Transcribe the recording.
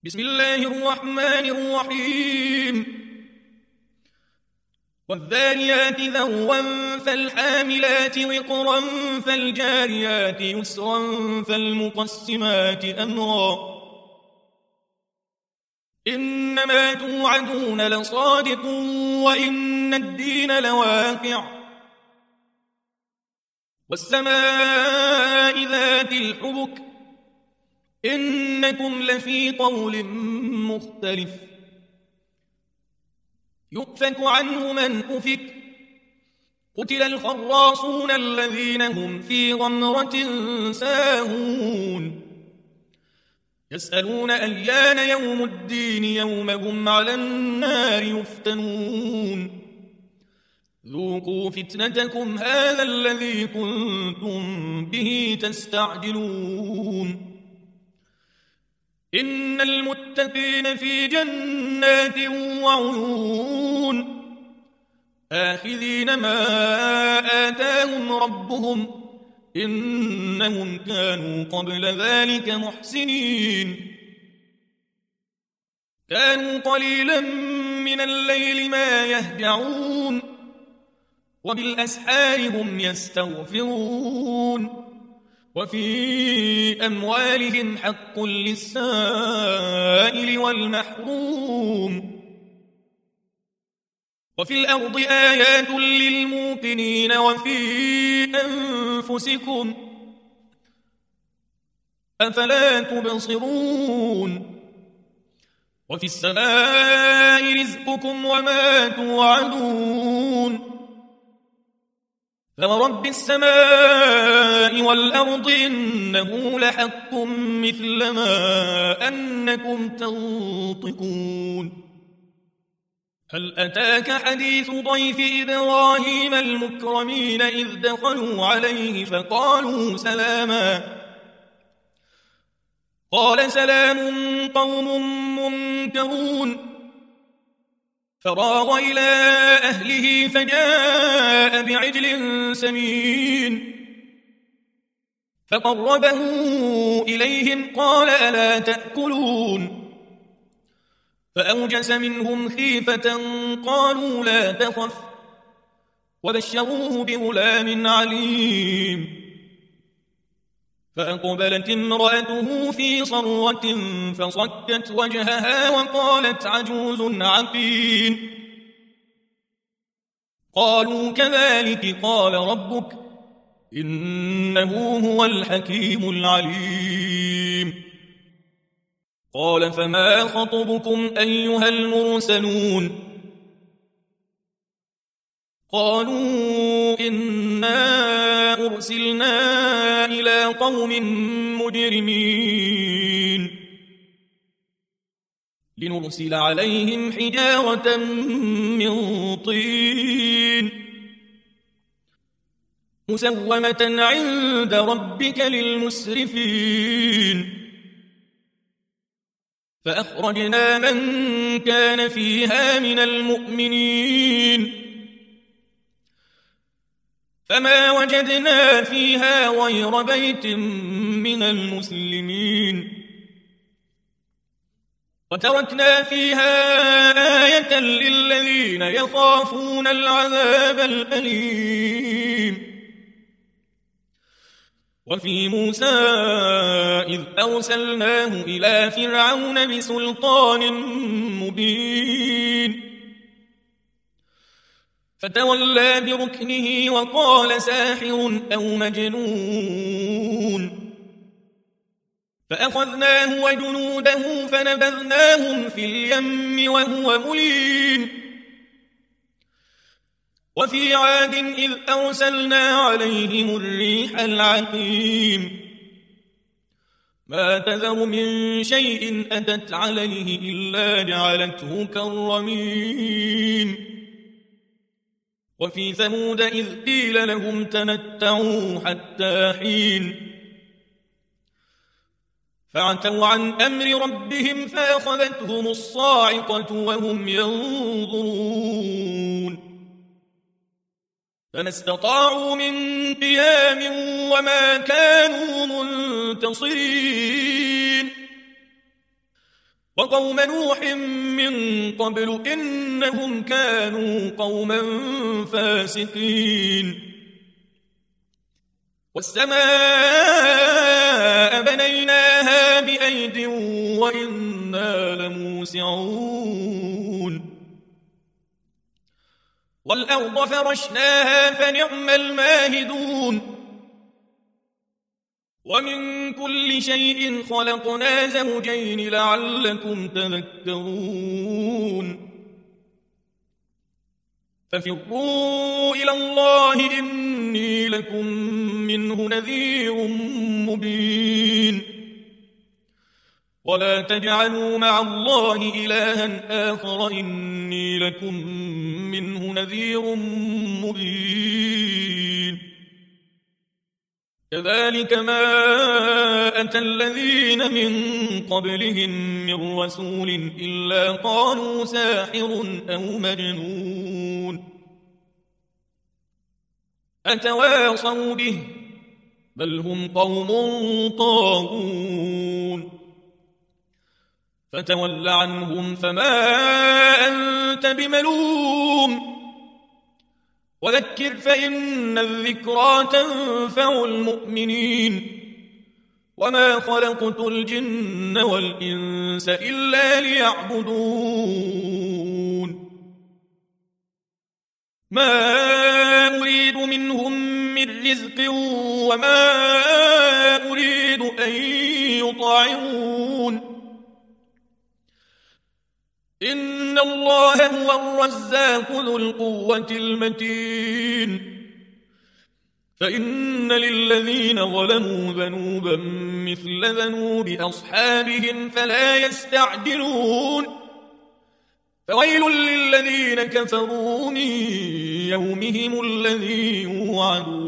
بسم الله الرحمن الرحيم والذاريات ذروا فالحاملات وقرا فالجاريات يسرا فالمقسمات أمرا إنما توعدون لصادق وإن الدين لواقع والسماء ذات الحبك إنكم لفي قول مختلف يؤفك عنه من أفك قتل الخراصون الذين هم في غمرة ساهون يسألون أيان يوم الدين يوم هم على النار يفتنون ذوقوا فتنتكم هذا الذي كنتم به تستعجلون إن المتقين في جنات وعيون آخذين ما آتاهم ربهم إنهم كانوا قبل ذلك محسنين كانوا قليلا من الليل ما يهجعون وبالأسحار هم يستغفرون وفي أموالهم حق للسائل والمحروم وفي الأرض آيات للموقنين وفي أنفسكم أفلا تبصرون وفي السماء رزقكم وما توعدون فورب السماء والأرض إنه لحق مثل ما أنكم تنطقون هل أتاك حديث ضيف إبراهيم المكرمين إذ دخلوا عليه فقالوا سلاما قال سلام قوم منكرون فراغ إلى أهله فجاء بعجل سمين فقربه إليهم قال ألا تأكلون فأوجس منهم خيفة قالوا لا تخف وبشروه بغلام عليم فأقبلت امرأته في صرة فصكت وجهها وقالت عجوز عقيم قالوا كذلك قال ربك إنه هو الحكيم العليم قال فما خطبكم أيها المرسلون قالوا إنا أرسلنا إلى قوم مجرمين لنرسل عليهم حجارة من طين مسومة عند ربك للمسرفين فأخرجنا من كان فيها من المؤمنين فما وجدنا فيها غير بيت من المسلمين وتركنا فيها آية للذين يخافون العذاب الأليم وفي موسى إذ أرسلناه إلى فرعون بسلطان مبين فتولى بركنه وقال ساحر أو مجنون فأخذناه وجنوده فنبذناهم في اليم وهو مليم وفي عاد إذ أرسلنا عليهم الريح العقيم ما تذر من شيء أتت عليه إلا جعلته كالرميم وفي ثمود إذ قيل لهم تمتعوا حتى حين فعتوا عن أمر ربهم فأخذتهم الصاعقة وهم ينظرون فما استطاعوا من قيام وما كانوا منتصرين وقوم نوح من قبل إنهم كانوا قوما فاسقين والسماء بنيناها بأيد وإنا لموسعون والأرض فرشناها فنعم الماهدون ومن كل شيء خلقنا زوجين لعلكم تذكرون ففروا إلى الله إني لكم منه نذير مبين ولا تجعلوا مع الله إلها آخر إني لكم منه نذير مبين كذلك ما أتى الذين من قبلهم من رسول إلا قالوا ساحر أو مجنون أتواصوا به بل هم قوم طاغون فتول عنهم فما أنت بملوم وذكر فإن الذكرى تنفع المؤمنين وما خلقت الجن والإنس إلا ليعبدون ما أريد منهم من رزق وما أريد أن يطعمون إن الله هو الرزاق ذو القوة المتين فإن للذين ظلموا ذنوبا مثل ذنوب أصحابهم فلا يستعجلون فويل للذين كفروا من يومهم الذي يوعدون